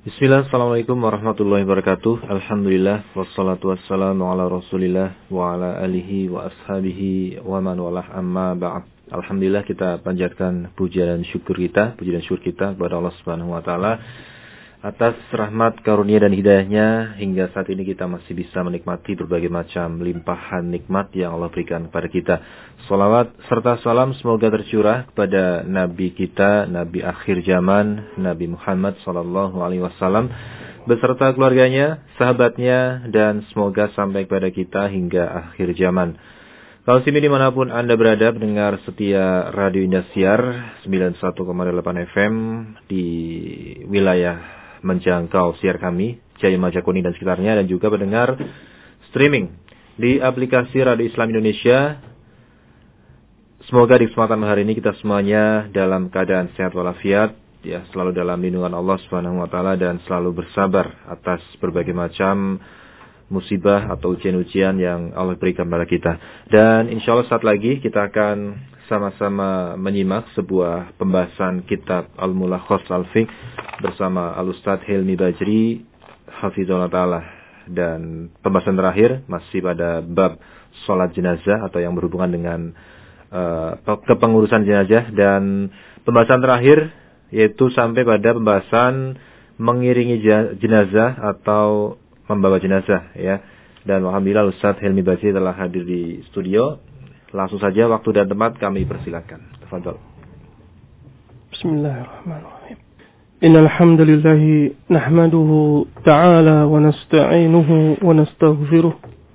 Bismillah, assalamualaikum warahmatullahi wabarakatuh. Alhamdulillah, wassalatu wassalamu ala rasulillah wa ala alihi wa ashabihi wa man walah amma ba'd. Alhamdulillah, kita panjatkan puji dan syukur kita kepada Allah Subhanahu wa taala atas rahmat, karunia dan hidayahnya hingga saat ini kita masih bisa menikmati berbagai macam limpahan nikmat yang Allah berikan kepada kita. Salawat serta salam semoga tercurah kepada Nabi kita, Nabi akhir zaman, Nabi Muhammad sallallahu alaihi wasallam beserta keluarganya, sahabatnya, dan semoga sampai kepada kita hingga akhir zaman. Kaum muslimin dimanapun Anda berada, pendengar setia Radio Indosiar 91,8 FM di wilayah menjangkau siar kami, Jaya Majakuni dan sekitarnya, dan juga pendengar streaming di aplikasi Radio Islam Indonesia. Semoga di kesempatan hari ini kita semuanya dalam keadaan sehat walafiat, ya, selalu dalam lindungan Allah Subhanahu wa taala dan selalu bersabar atas berbagai macam musibah atau ujian-ujian yang Allah berikan kepada kita. Dan insya Allah saat lagi kita akan sama-sama menyimak sebuah pembahasan kitab Al-Mulakhas Al-Fiqh bersama Al-Ustadz Hilmi Bajri Hafizahullah Ta'ala. Dan pembahasan terakhir masih pada bab sholat jenazah atau yang berhubungan dengan kepengurusan jenazah. Dan pembahasan terakhir yaitu sampai pada pembahasan mengiringi jenazah atau membawa jenazah, ya. Dan alhamdulillah Ustadz Hilmi Bajri telah hadir di studio. Langsung saja waktu dan tempat kami persilakan. Tafadhol. Bismillahirrahmanirrahim. Innal hamdalillah nahmaduhu ta'ala wa nasta'inuhu wa nastaghfiruh.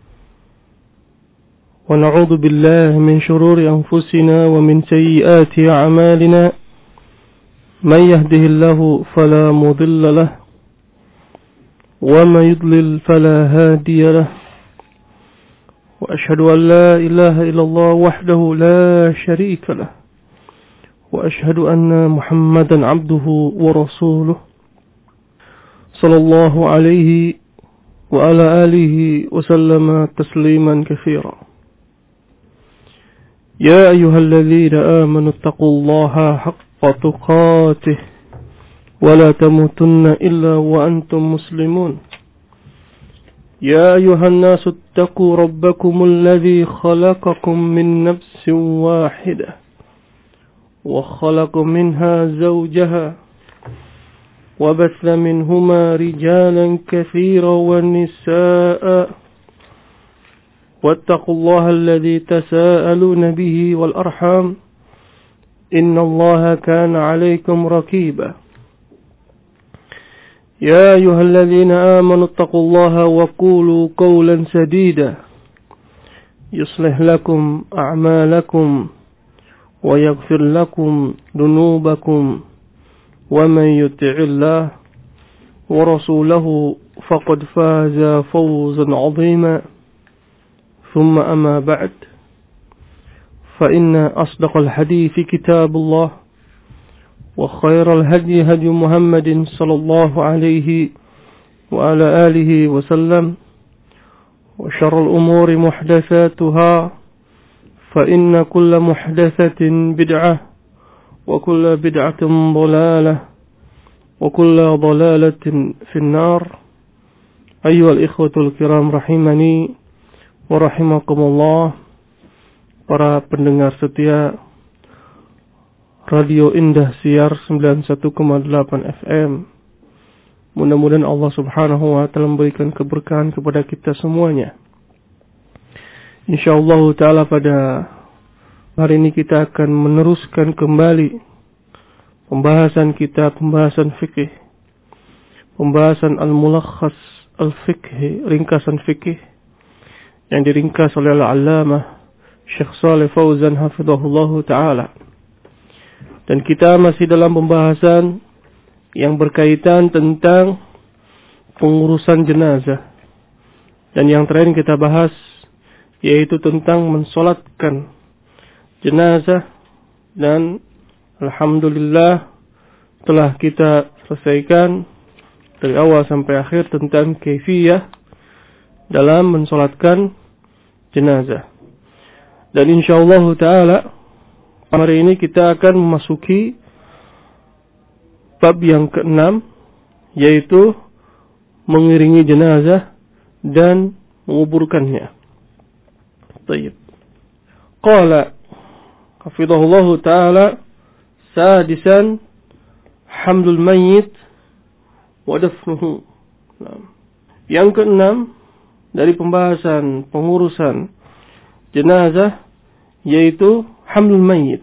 Wa na'udzu billahi min shururi anfusina wa min sayyiati a'malina. Man yahdihillahu fala mudilla lahu wa man yudlil fala hadiya lahu. وأشهد أن لا إله إلا الله وحده لا شريك له وأشهد أن محمدا عبده ورسوله صلى الله عليه وعلى آله وسلم تسليما كثيرا. يا أيها الذين آمنوا اتقوا الله حق تقاته ولا تموتن إلا وأنتم مسلمون. يا أيها الناس اتقوا ربكم الذي خلقكم من نفس واحدة وخلق منها زوجها وبث منهما رجالا كثيرا ونساء واتقوا الله الذي تساءلون به والأرحام إن الله كان عليكم رقيبا. يا أيها الذين آمنوا اتقوا الله وقولوا قولا سديدا يصلح لكم أعمالكم ويغفر لكم ذنوبكم ومن يطع الله ورسوله فقد فاز فوزا عظيما. ثم أما بعد فإن أصدق الحديث كتاب الله وخير الهدي هدي محمد صلى الله عليه وعلى آله وسلم وشر الأمور محدثاتها فإن كل محدثة بدعة وكل بدعة ضلالة وكل ضلالة في النار. أيها الإخوة الكرام رحمني ورحمكم الله. Para pendengar setia Radio Indah Siar 91,8 FM. Mudah-mudahan Allah Subhanahu wa taala memberikan keberkahan kepada kita semuanya. Insyaallah taala pada hari ini kita akan meneruskan kembali pembahasan fikih. Pembahasan Al-Mulakhas Al-Fiqh, ringkasan fikih yang diringkas oleh Al-Allamah Syekh Shalih Fauzan hafizahullah taala. Dan kita masih dalam pembahasan yang berkaitan tentang pengurusan jenazah. Dan yang terakhir kita bahas yaitu tentang mensolatkan jenazah. Dan alhamdulillah telah kita selesaikan dari awal sampai akhir tentang kaifiyah dalam mensolatkan jenazah. Dan insyaallah ta'ala hari ini kita akan memasuki bab yang ke-6, yaitu mengiringi jenazah dan menguburkannya. Baik. Qala hafizahullahu ta'ala sadisan hamlul mayyit wa dafnuhu. Yang keenam dari pembahasan pengurusan jenazah yaitu hamlul mayyit,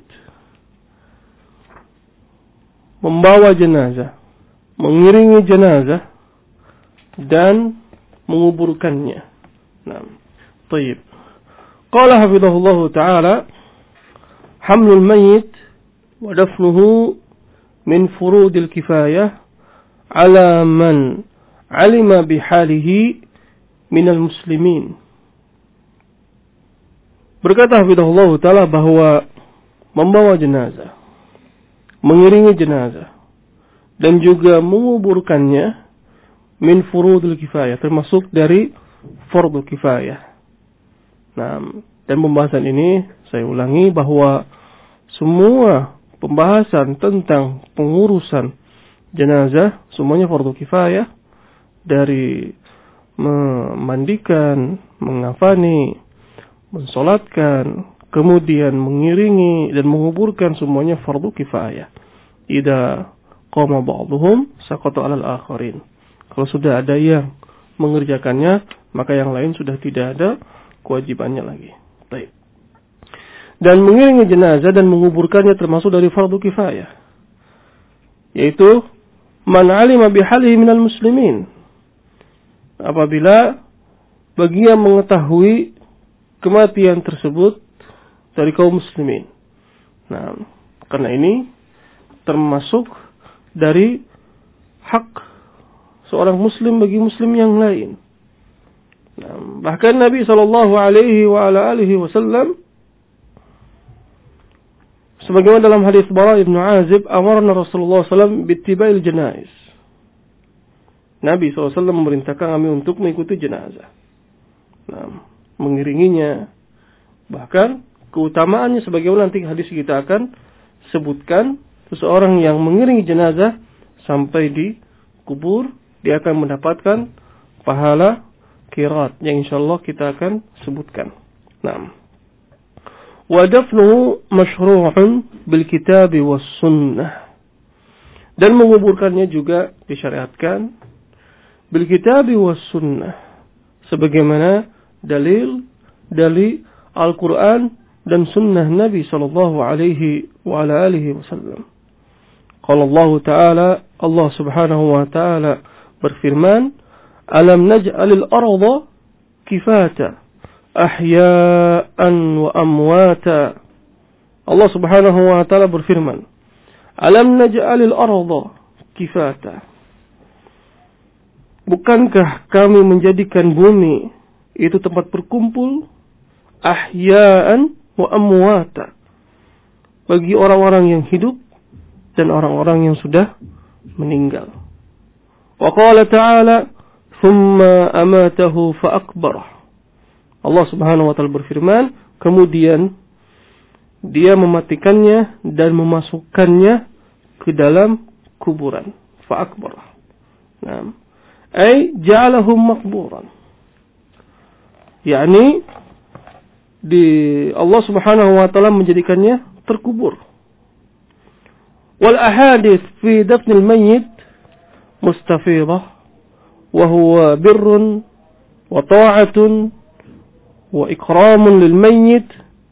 membawa jenazah, mengiringi jenazah dan menguburkannya. Baik. Qala hafizahullahu ta'ala hamlul mayyit wa dafnuhu min furudil kifayah ala man alima bihalihi minal muslimin. Berkata hafizahullahu ta'ala bahwa membawa jenazah, mengiringi jenazah dan juga menguburkannya min furudil kifayah, termasuk dari fardu kifayah. Dan pembahasan ini saya ulangi bahwa semua pembahasan tentang pengurusan jenazah semuanya fardu kifayah, dari memandikan, mengafani, mensolatkan, kemudian mengiringi dan menguburkan, semuanya fardu kifayah. Idza qama ba'dhum saqata 'alal akharin. Kalau sudah ada yang mengerjakannya, maka yang lain sudah tidak ada kewajibannya lagi. Baik. Dan mengiringi jenazah dan menguburkannya termasuk dari fardu kifayah, yaitu man 'alima bihalihi minal muslimin. Apabila bagi yang mengetahui kematian tersebut dari kaum muslimin. Karena ini termasuk dari hak seorang muslim bagi muslim yang lain. Bahkan Nabi sallallahu alaihi wasallam sebagaimana dalam hadis Bara bin Azib, amarna Rasulullah sallallahu bittiba'il janaiz. Nabi SAW memerintahkan kami untuk mengikuti jenazah, mengiringinya. Bahkan keutamaannya sebagaimana nanti hadis kita akan sebutkan, seseorang yang mengiringi jenazah sampai di kubur, dia akan mendapatkan pahala qirat yang insyaallah kita akan sebutkan. Wa dafnuhu masyru'un bil kitab was sunnah. Dan menguburkannya juga disyariatkan bil kitab was sunnah, sebagaimana dalil dari Al-Qur'an dan sunnah Nabi sallallahu alaihi wasallam. Qala Allah Ta'ala, Allah Subhanahu wa Ta'ala berfirman, alam naj'alil arda kifata ahya'an wa amwata. Allah Subhanahu wa Ta'ala berfirman, alam naj'alil arda kifata. Bukankah kami menjadikan bumi itu tempat berkumpul, ahya'an wa amwata, bagi orang-orang yang hidup dan orang-orang yang sudah meninggal. Wa qala ta'ala thumma amatahu fa akbarah. Allah Subhanahu wa Ta'ala berfirman, kemudian dia mematikannya dan memasukkannya ke dalam kuburan. Fa akbarah. Ay ja'alahum maqburan. yakni Allah Subhanahu wa taala menjadikannya terkubur. Wal ahadits fi dafnil mayyit mustafidah wa huwa birrun wa ta'atun wa ikramun lil mayyit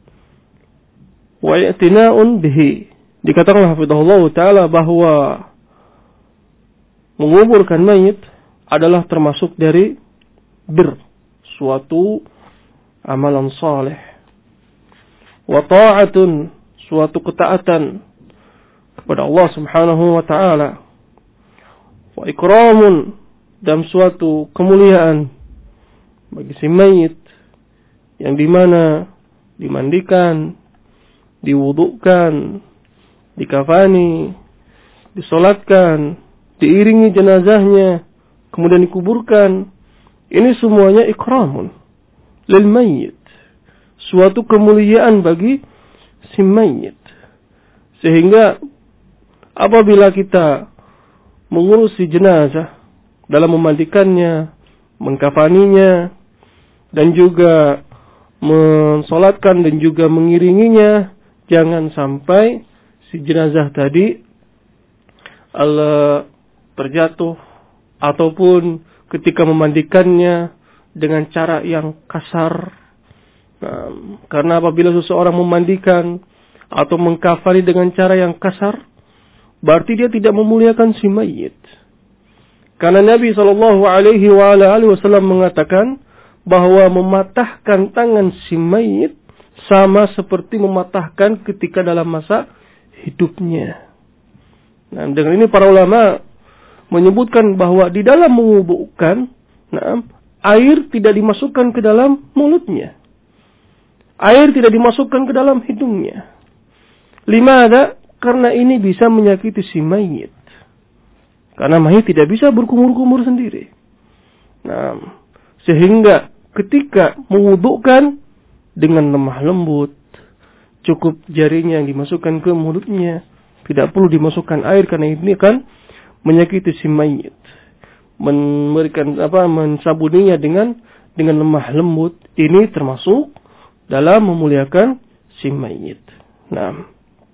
wa i'tina'un bihi. Dikatakan hafizahullah taala bahwa menguburkan mayit adalah termasuk dari bir, suatu amalan saleh. Wa ta'atun, suatu ketaatan kepada Allah Subhanahu wa taala. Wa ikramun, dan suatu kemuliaan bagi si mayit yang dimana dimandikan, diwudukan, dikafani, disolatkan, diiringi jenazahnya, kemudian dikuburkan. Ini semuanya ikramun lil mayyit, suatu kemuliaan bagi si mayyit. Sehingga apabila kita mengurusi jenazah dalam memandikannya, mengkafaninya, dan juga mensolatkan dan juga mengiringinya, jangan sampai si jenazah tadi terjatuh ataupun ketika memandikannya dengan cara yang kasar. Karena apabila seseorang memandikan atau mengkafani dengan cara yang kasar, berarti dia tidak memuliakan si mayit. Karena Nabi SAW mengatakan bahwa mematahkan tangan si mayit sama seperti mematahkan ketika dalam masa hidupnya. Nah, dengan ini para ulama menyebutkan bahwa di dalam mengubuhkan, air tidak dimasukkan ke dalam mulutnya. Air tidak dimasukkan ke dalam hidungnya. Limada? Karena ini bisa menyakiti si mayit. Karena mayit tidak bisa berkumur-kumur sendiri. Nah, sehingga ketika mewudukkan dengan lemah lembut, cukup jarinya yang dimasukkan ke mulutnya, tidak perlu dimasukkan air karena ini akan menyakiti si mayit. Mensabuninya dengan lemah lembut, ini termasuk dalam memuliakan si mayit. Nah,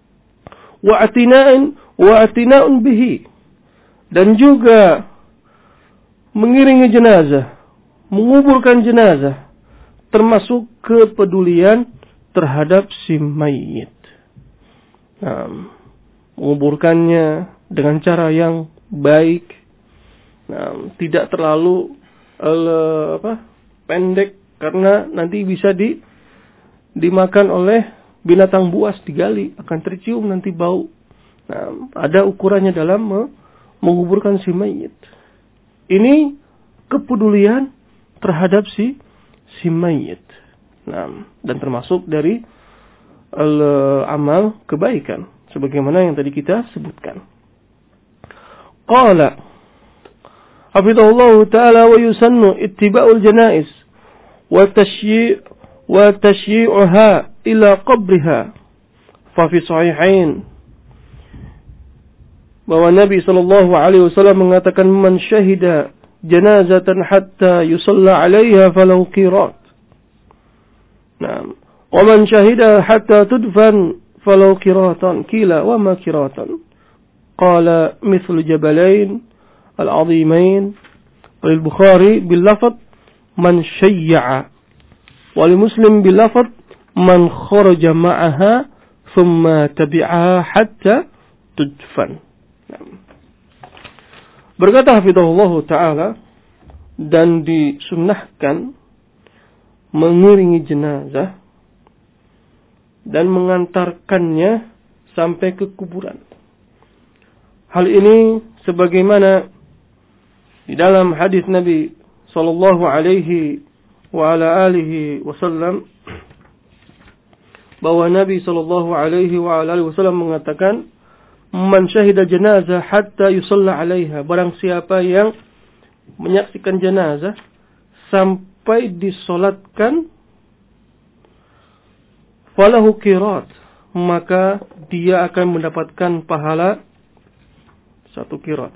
wa'atina'un bihi, dan juga mengiringi jenazah, menguburkan jenazah, termasuk kepedulian terhadap si mayit. Nah, menguburkannya dengan cara yang baik, tidak terlalu pendek, karena nanti bisa dimakan oleh binatang buas, digali, akan tercium nanti bau. Nah, ada ukurannya dalam menguburkan si mayit. Ini kepedulian terhadap si mayit. Nah, dan termasuk dari amal kebaikan, sebagaimana yang tadi kita sebutkan. Qala hafidhahullah ta'ala wa yusannu ittiba'ul janaiz wa tashyi'uha ila qabriha. Fa fi sahihain, bahwa Nabi SAW mengatakan, man syahida janazatan hatta yusalla 'alaiha falau qirat. Nah, wa man syahida hatta tudfan falau qiratan. Qila wa ma qiratan? Qala mithlu jabalain al-'azimain. Wal Bukhari bil lafz man syayya'a, wal Muslim bil lafz man kharaja ma'aha thumma tabi'aha hatta tudfan. Berkata hafizahullah ta'ala, dan disunnahkan mengiringi jenazah dan mengantarkannya sampai ke kuburan. Hal ini sebagaimana di dalam hadis Nabi sallallahu alaihi wa ala alihi wasallam, bahwa Nabi sallallahu alaihi wa ala alihi wasallam mengatakan, man syahida janazah hatta yusalla 'alaiha, barang siapa yang menyaksikan jenazah sampai disolatkan, falahu qirat, maka dia akan mendapatkan pahala 1 qirat.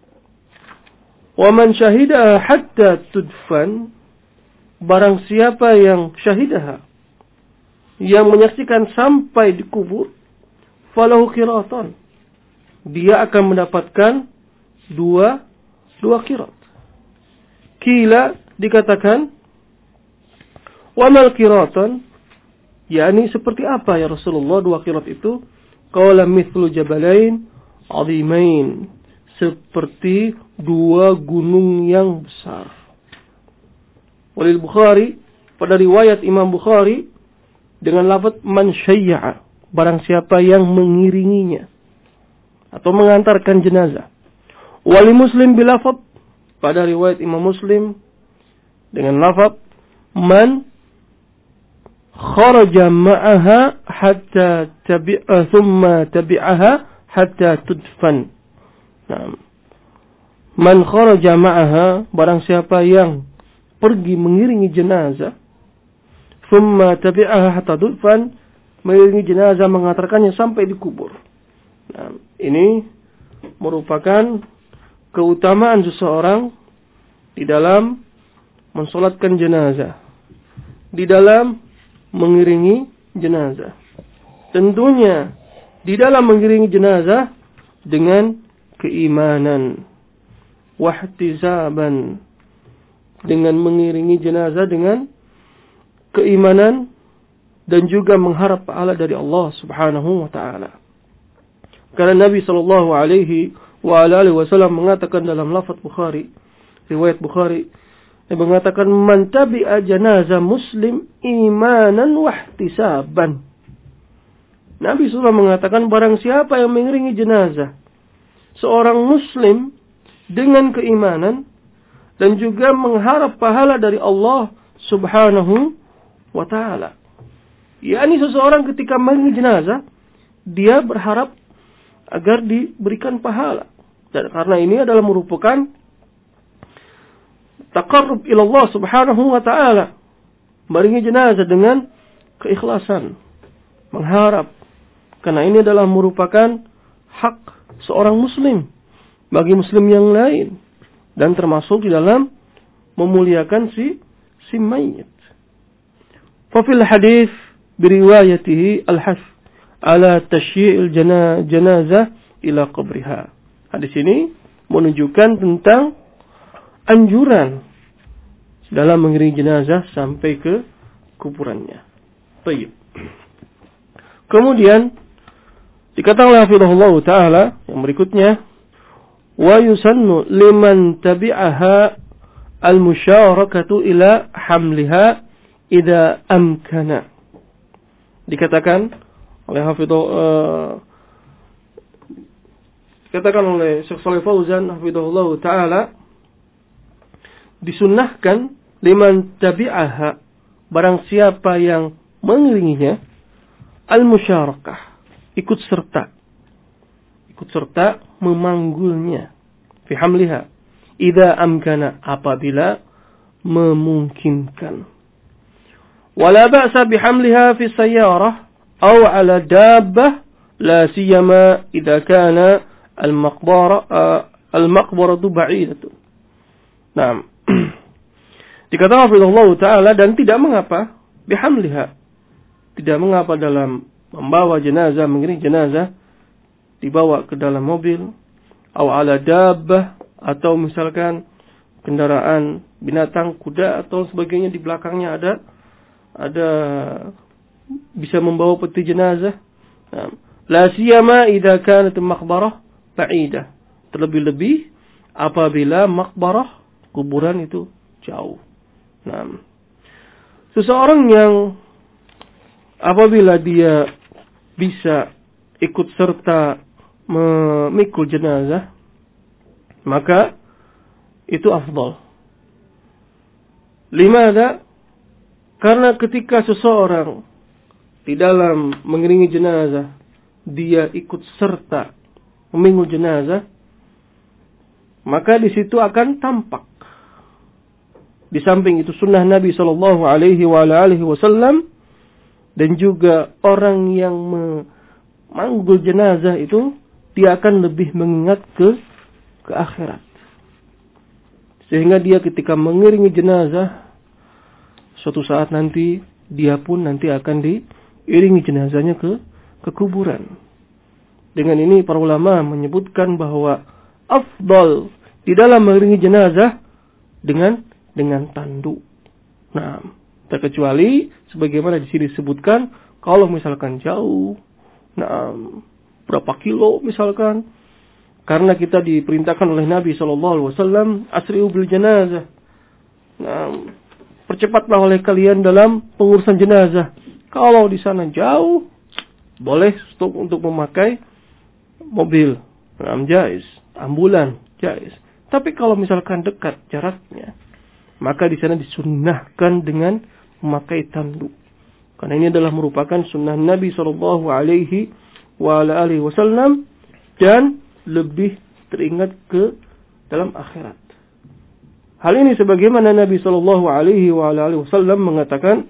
Wa man syahidaha hatta tudfan, barang siapa yang syahidaha, yang menyaksikan sampai dikubur, falahu qiratan, dia akan mendapatkan 2 qirat. Kila, dikatakan, wa mal qiratan, yakni seperti apa ya Rasulullah 2 qirat itu? Qala mithlu jabalain 'azimain, seperti 2 gunung yang besar. Walil Bukhari, pada riwayat Imam Bukhari dengan lafaz man syayya'a, barang siapa yang mengiringinya atau mengantarkan jenazah. Wali Muslim bil lafaz, pada riwayat Imam Muslim dengan lafaz man kharaja ma'aha hatta thumma tabi'aha hatta tudfan. Nah, man kharaja ma'aha, barang siapa yang pergi mengiringi jenazah, thumma tabi'aha hatta tudfan, mengiringi jenazah, mengantarkannya sampai dikubur. Nah, ini merupakan keutamaan seseorang di dalam mensolatkan jenazah, di dalam mengiringi jenazah. Tentunya di dalam mengiringi jenazah dengan keimanan, wahtisaban, dengan mengiringi jenazah dengan keimanan dan juga mengharap pahala dari Allah Subhanahu wa taala. Karena Nabi sallallahu alaihi wasallam mengatakan dalam lafaz Bukhari, riwayat Bukhari, dia mengatakan man tabi'a janazah muslim imanan wahtisaban. Nabi SAW mengatakan barang siapa yang mengiringi jenazah seorang muslim dengan keimanan dan juga mengharap pahala dari Allah Subhanahu wa taala. yakni seseorang ketika mengiringi jenazah dia berharap agar diberikan pahala. Dan karena ini adalah merupakan taqarrub ila Allah Subhanahu wa taala. Mengiringi jenazah dengan keikhlasan, mengharap. Karena ini adalah merupakan hak seorang muslim bagi muslim yang lain dan termasuk di dalam memuliakan si mayit. Fa fil hadis biriwayatihi al-hath ala tashyi'il janazah ila qabriha. Hadis ini menunjukkan tentang anjuran dalam mengiringi jenazah sampai ke kuburannya. Baik. Kemudian dikatakan oleh hafizahullah taala yang berikutnya, wa yusannu liman tabi'aha al-musyarakatu ila hamliha idza amkana. Dikatakan oleh dikatakan oleh Syekh Shalih Fauzan hafizahullah taala, disunnahkan liman tabi'aha, barang siapa yang mengiringinya, al-musyarakah, ikut serta memanggulnya, fi hamliha idza amkana, apabila memungkinkan. Wala ba'sa bihamliha fi sayyarah aw ala dabbah la siyama idza kana al-maqbaratu ba'idatun. Naam. Dikatakan oleh Allah Ta'ala, dan tidak mengapa bihamliha, tidak mengapa dalam membawa jenazah, mengiring jenazah, dibawa ke dalam mobil, atau ala dabbah, atau misalkan kendaraan binatang, kuda atau sebagainya, di belakangnya ada bisa membawa peti jenazah. La siyama idza kanat maqbarah ba'idah, terlebih-lebih apabila maqbarah, kuburan itu jauh. Nah, seseorang yang apabila dia bisa ikut serta memikul jenazah, maka itu afdal. Limadha? Karena ketika seseorang di dalam mengiringi jenazah, dia ikut serta memikul jenazah, maka di situ akan tampak. Di samping itu sunnah Nabi sallallahu alaihi wasallam, dan juga orang yang memanggul jenazah itu dia akan lebih mengingat ke akhirat. Sehingga dia ketika mengiringi jenazah, suatu saat nanti dia pun nanti akan diiringi jenazahnya ke kuburan. Dengan ini para ulama menyebutkan bahwa afdal di dalam mengiringi jenazah dengan tandu. Nah, terkecuali sebagaimana di sini disebutkan kalau misalkan jauh, nah berapa kilo misalkan, karena kita diperintahkan oleh Nabi SAW, asri'u bil janazah. Nah, percepatlah oleh kalian dalam pengurusan jenazah. Kalau di sana jauh, boleh stop untuk memakai mobil, jaiz, ambulan, jaiz. Tapi kalau misalkan dekat jaraknya, maka di sana disunnahkan dengan memakai tandu. Karena ini adalah merupakan sunnah Nabi SAW dan lebih teringat ke dalam akhirat. Hal ini sebagaimana Nabi SAW mengatakan,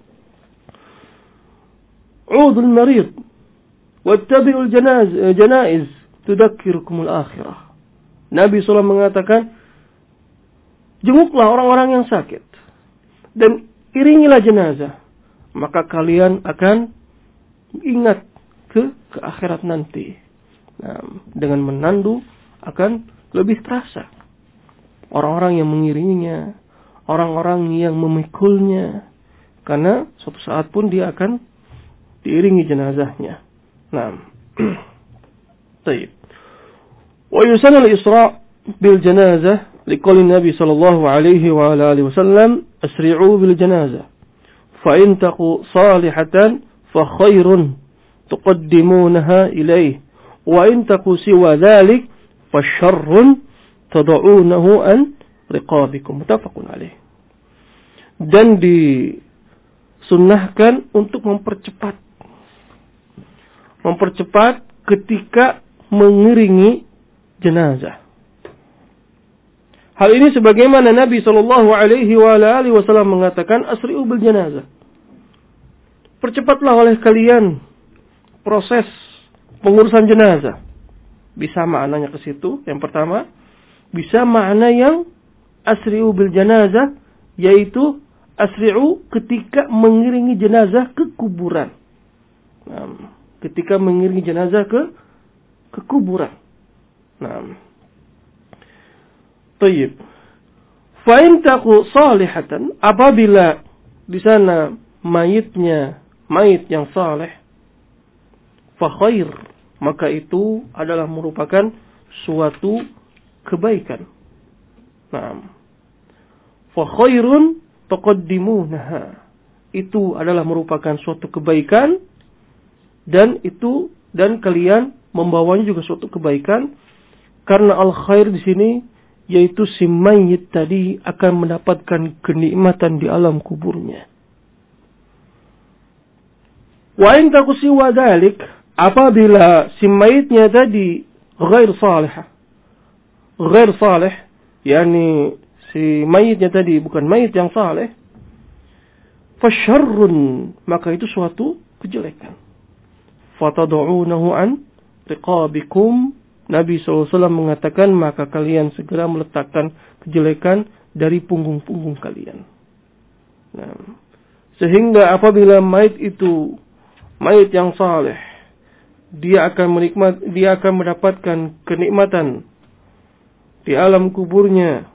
"Udul marid wattabi'ul janaiz tudakkirukumul akhirah." Nabi SAW mengatakan, jenguklah orang-orang yang sakit dan iringilah jenazah, maka kalian akan ingat ke akhirat nanti. Nah, dengan menandu akan lebih terasa orang-orang yang mengiringinya, orang-orang yang memikulnya, karena suatu saat pun dia akan diiringi jenazahnya. Nah, baik. Wa yusanna al-isra' bil janazah liqauli Nabi sallallahu alaihi wa alihi wasallam asri'u bil janazah fa in taqu salihatan fa khairun tuqaddimunaha ilayhi wa in taqu siwa dhalik fa syarrun tad'unahu an riqabikum. Muttafaqun alaih. Dan disunnahkan untuk mempercepat ketika mengiringi jenazah. Hal ini sebagaimana Nabi sallallahu alaihi wasallam mengatakan, asri'u bil janazah. Percepatlah oleh kalian proses pengurusan jenazah. Bisa maknanya ke situ. Yang pertama, bisa makna yang asri'u bil janazah, yaitu asri'u ketika mengiringi jenazah ke kuburan. Nah, ketika mengiringi jenazah ke kuburan. Nah, tayyib. Fa in taqu salihatan, apabila di sana mayit yang saleh, fa khair, maka itu adalah merupakan suatu kebaikan. Nah, fa khairun taqaddimunaha, itu adalah merupakan suatu kebaikan, dan kalian membawanya juga suatu kebaikan. Karena al-khair di sini yaitu si mayit tadi akan mendapatkan kenikmatan di alam kuburnya. Wa in taku siwa dzalik, apabila si mayitnya tadi ghair salih, yakni si mayitnya tadi bukan mayit yang saleh, fasyarrun, maka itu suatu kejelekan. Fatad'unahu an riqabikum, Nabi SAW mengatakan, maka kalian segera meletakkan kejelekan dari punggung-punggung kalian. Nah, sehingga apabila mayit itu mayit yang saleh, dia akan mendapatkan kenikmatan di alam kuburnya.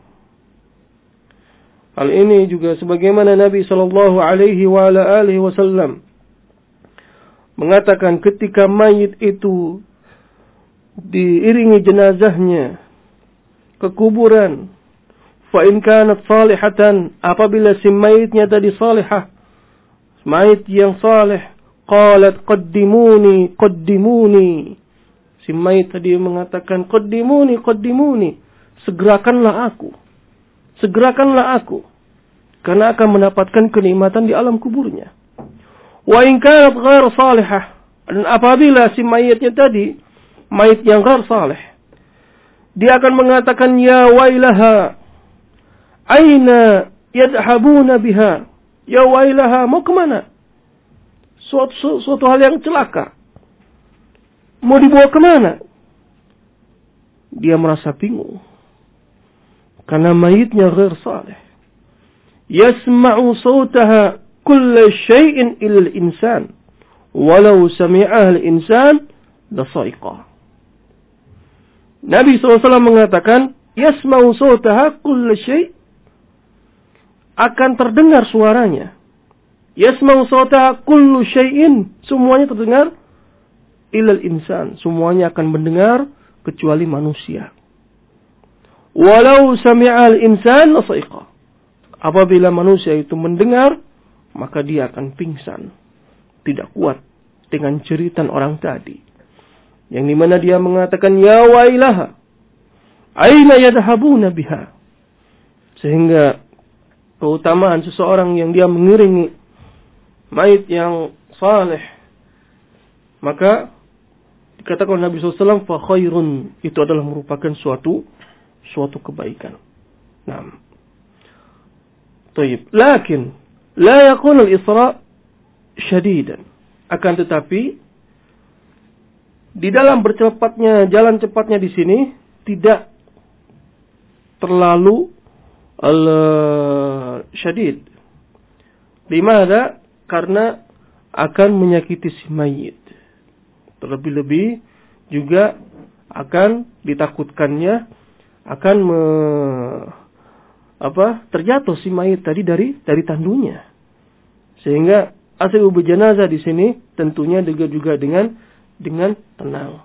Hal ini juga sebagaimana Nabi sallallahu alaihi wasallam mengatakan, ketika mayit itu diiringi jenazahnya ke kuburan, fa in kanat salihatan, apabila si mayitnya tadi salihah, mayit yang saleh, qalat qaddimuni, si mayit tadi mengatakan qaddimuni, segerakanlah aku, karena akan mendapatkan kenikmatan di alam kuburnya. Wa in kanat ghair salihah, dan apabila si mayitnya tadi mayit yang ghair salih, dia akan mengatakan, ya wailaha, aina yadhabuna biha, ya wailaha, mau kemana? Suatu hal yang celaka, mau dibawa kemana? Dia merasa bingung karena mayitnya ghair salih. Yasma'u sawtaha kulla syai'in illa al-insan, walau sami'aha al-insan lasaiqa. Nabi SAW mengatakan, yasma'u sawtaha kullu syai', akan terdengar suaranya. Yasma'u sawtaha kullu syai'in, semuanya terdengar, illal insan, semuanya akan mendengar kecuali manusia. Walau sami'al insan lasaiqa, apabila manusia itu mendengar, maka dia akan pingsan, tidak kuat dengan jeritan orang tadi. Yang dimana dia mengatakan, ya wailaha, aina yadhabuna biha. Sehingga keutamaan seseorang yang dia mengiringi mayit yang saleh, maka dikatakan Nabi SAW, fa khairun, itu adalah merupakan suatu kebaikan. Nah, tayyib. Lakin la yakun al-isra' syadidan, akan tetapi di dalam jalan cepatnya di sini tidak terlalu syadid. Limada? Karena akan menyakiti si mayit. Terlebih-lebih juga akan ditakutkannya akan terjatuh si mayit tadi dari tandunya. Sehingga asal berjenazah di sini tentunya juga dengan tenang.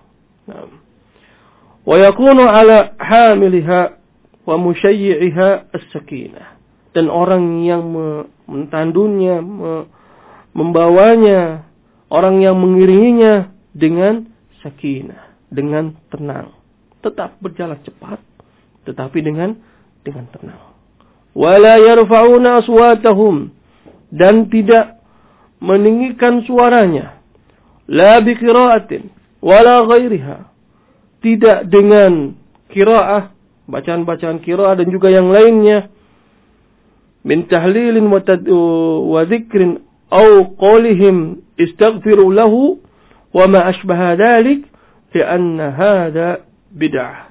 Wa yakunu ala hamiliha wa musyayyi'iha as-sakinah. Dan orang yang mentandunya, membawanya, orang yang mengiringinya dengan sakinah, dengan tenang. Tetap berjalan cepat, tetapi dengan tenang. Wala yarfa'una aswatahum, dan tidak meninggikan suaranya. La bi qira'atin wala ghairiha. Tidak dengan qira'ah, bacaan-bacaan qira'ah dan juga yang lainnya. Min tahlilin wa dzikrin aw qawlihim istaghfiru lahu wa ma ashbaha dhalik li'anna hadha bid'ah.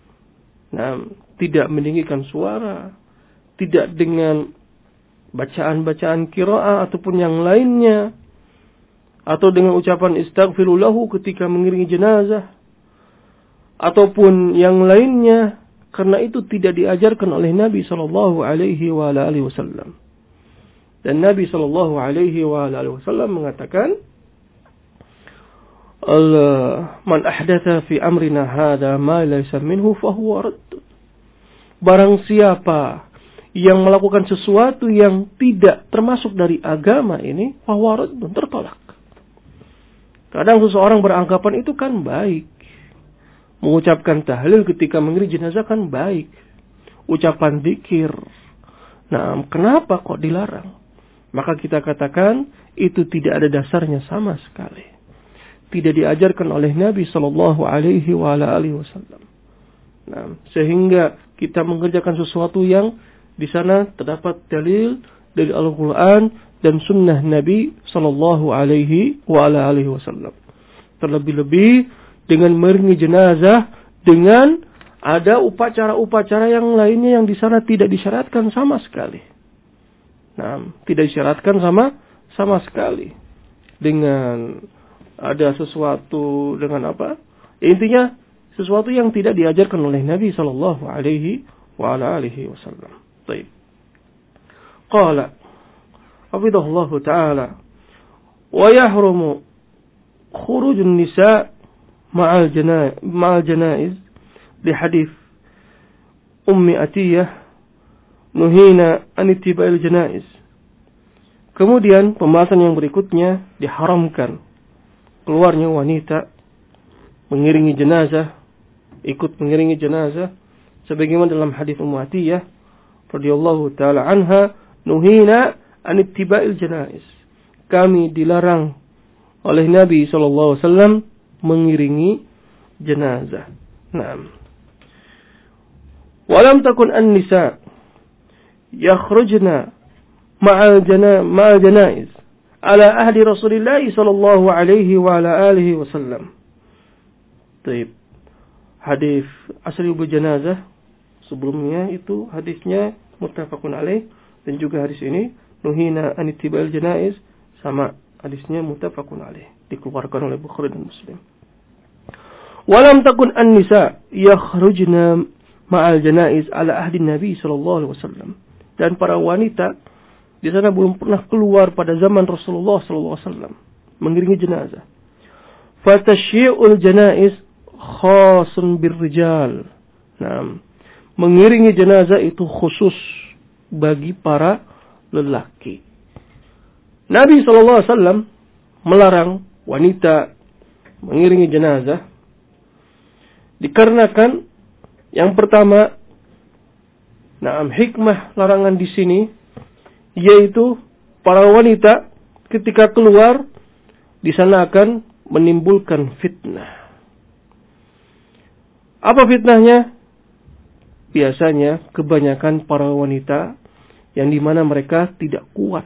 Tidak meninggikan suara, tidak dengan bacaan-bacaan qiraah ataupun yang lainnya, atau dengan ucapan istaghfiru lahu ketika mengiringi jenazah ataupun yang lainnya, karena itu tidak diajarkan oleh Nabi sallallahu alaihi wasallam. Dan Nabi sallallahu alaihi wasallam mengatakan, man ahdatha fi amrina hadha ma laysa minhu fahuwa radd. Barang siapa yang melakukan sesuatu yang tidak termasuk dari agama ini, fahuwa radd, tertolak. Kadang seseorang beranggapan itu kan baik. Mengucapkan tahlil ketika mengiringi jenazah kan baik. Ucapan zikir. Kenapa kok dilarang? Maka kita katakan itu tidak ada dasarnya sama sekali. Tidak diajarkan oleh Nabi sallallahu alaihi wasallam. Sehingga kita mengerjakan sesuatu yang di sana terdapat dalil dari Al-Quran dan Sunnah Nabi sallallahu alaihi wasallam. Terlebih-lebih dengan mengiringi jenazah dengan ada upacara-upacara yang lainnya yang di sana tidak disyaratkan sama sekali. Tidak disyaratkan sama sekali. Dengan ada sesuatu dengan apa? Intinya sesuatu yang tidak diajarkan oleh Nabi sallallahu alaihi wasallam. Baik. Qala hafidhahullahu ta'ala wa yahrumu khurujun nisa' ma'al janaiz di hadis Ummi Atiyah nuhina an ittiba'il janaiz. Kemudian pembahasan yang berikutnya, diharamkan keluarnya wanita mengiringi jenazah, ikut mengiringi jenazah, sebagaimana dalam hadis Ummu Atiyah radhiyallahu taala anha, nuhina an ittiba'il janaiz. Kami dilarang oleh Nabi sallallahu alaihi wasallam mengiringi jenazah. Walam takun an-nisa yakhrujna ma'al janaiz ala ahdi Rasulillah sallallahu alaihi wa ala alihi wasallam. Baik. Hadis asli berjenazah sebelumnya itu hadisnya muttafaqun alaih, dan juga hadis ini nuhina an ittiba'il janaiz sama hadisnya muttafaqun alaih, dikeluarkan oleh Bukhari dan Muslim. Walam takun an-nisa yakhrujna ma'al janaiz ala ahdi Nabi sallallahu alaihi wasallam. Dan para wanita di sana belum pernah keluar pada zaman Rasulullah sallallahu alaihi wasallam mengiringi jenazah. Fatasyi'ul janaiz khasun birrijal. Mengiringi jenazah itu khusus bagi para lelaki. Nabi sallallahu alaihi wasallam melarang wanita mengiringi jenazah dikarenakan yang pertama, hikmah larangan di sini yaitu para wanita ketika keluar di sana akan menimbulkan fitnah. Apa fitnahnya? Biasanya kebanyakan para wanita yang dimana mereka tidak kuat,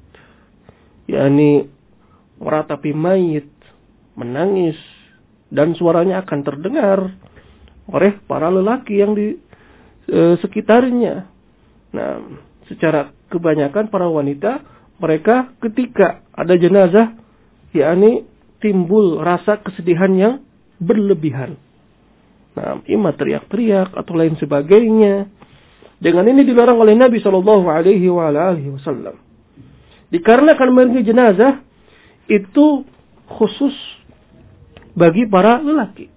yakni meratapi mayit, menangis, dan suaranya akan terdengar oleh para lelaki yang di sekitarnya. Nah, secara kebanyakan para wanita, mereka ketika ada jenazah, yakni timbul rasa kesedihan yang berlebihan. Nah, imam teriak-teriak atau lain sebagainya. Dengan ini dilarang oleh Nabi Shallallahu Alaihi Wasallam. Dikarenakan mengiringi jenazah itu khusus bagi para lelaki.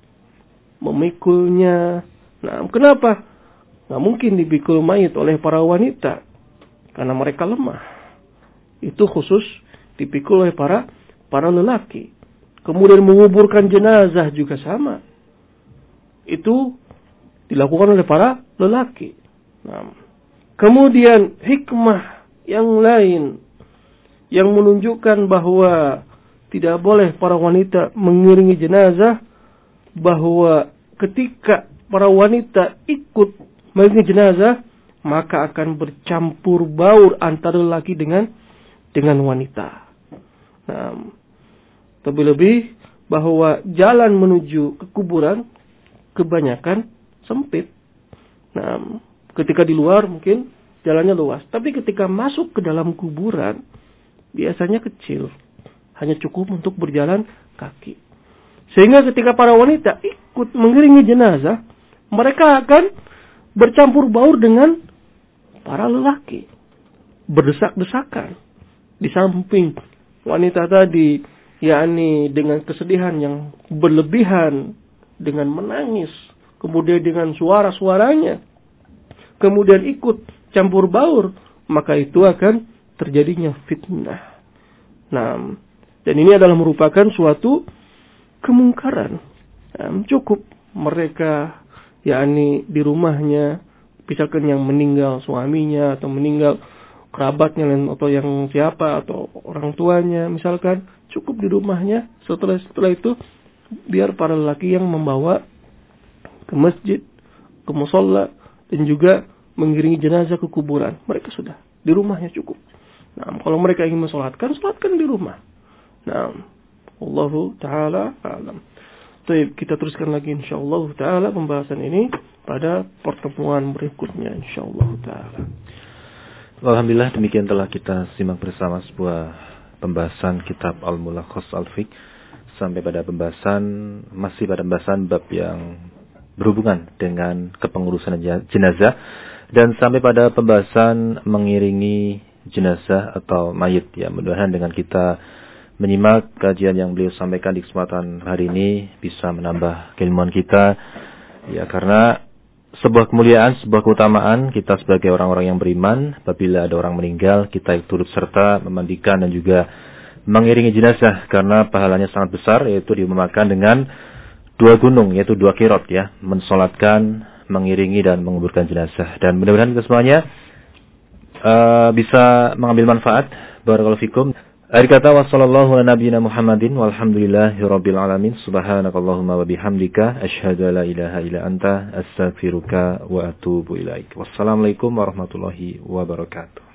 Memikulnya. Nah, kenapa? Nggak mungkin dipikul mayit oleh para wanita. Karena mereka lemah. Itu khusus dipikul oleh para lelaki. Kemudian menguburkan jenazah juga sama. Itu dilakukan oleh para lelaki. Nah, kemudian hikmah yang lain yang menunjukkan bahwa tidak boleh para wanita mengiringi jenazah, bahwa ketika para wanita ikut mengiringi jenazah, maka akan bercampur baur antara lelaki dengan wanita. Nah, lebih-lebih bahwa jalan menuju ke kuburan kebanyakan sempit. Nah, ketika di luar mungkin jalannya luas, tapi ketika masuk ke dalam kuburan biasanya kecil, hanya cukup untuk berjalan kaki. Sehingga ketika para wanita ikut mengiringi jenazah, mereka akan bercampur baur dengan para lelaki, berdesak-desakan. Di samping wanita tadi, yakni dengan kesedihan yang berlebihan, dengan menangis, kemudian dengan suara-suaranya, kemudian ikut campur baur, maka itu akan terjadinya fitnah. Nah, dan ini adalah merupakan suatu kemungkaran. Nah, cukup mereka, yakni di rumahnya, misalkan yang meninggal suaminya atau meninggal kerabatnya atau yang siapa atau orang tuanya, misalkan cukup di rumahnya. Setelah itu biar para lelaki yang membawa ke masjid, ke musholla, dan juga mengiringi jenazah ke kuburan. Mereka sudah di rumahnya cukup. Nah, kalau mereka ingin mensolatkan, solatkan di rumah. Nah, Allahu Ta'ala a'lam. Baik, kita teruskan lagi insyaallah Ta'ala pembahasan ini pada pertemuan berikutnya insyaallah Ta'ala. Alhamdulillah, demikian telah kita simak bersama sebuah pembahasan kitab Al-Mulakhas Al-Fiqh sampai pada masih pada pembahasan bab yang berhubungan dengan kepengurusan jenazah dan sampai pada pembahasan mengiringi jenazah atau mayit. Ya, mudah-mudahan dengan kita menyimak kajian yang beliau sampaikan di kesempatan hari ini bisa menambah keilmuan kita. Ya, karena sebuah kemuliaan, sebuah keutamaan kita sebagai orang-orang yang beriman, apabila ada orang meninggal, kita turut serta memandikan dan juga mengiringi jenazah, karena pahalanya sangat besar, yaitu diumpamakan dengan 2 gunung, yaitu 2 qirot, ya, mensolatkan, mengiringi dan menguburkan jenazah. Dan mudah-mudahan kita semuanya bisa mengambil manfaat. Barakallahu fikum. Akhir kata, wassallallahu ala nabiyyina Muhammadin walhamdulillahi rabbil alamin. Subhanakallahumma wa bihamdika asyhadu an la ilaha illa anta astaghfiruka wa atubu ilaik. Wassalamualaikum warahmatullahi wabarakatuh.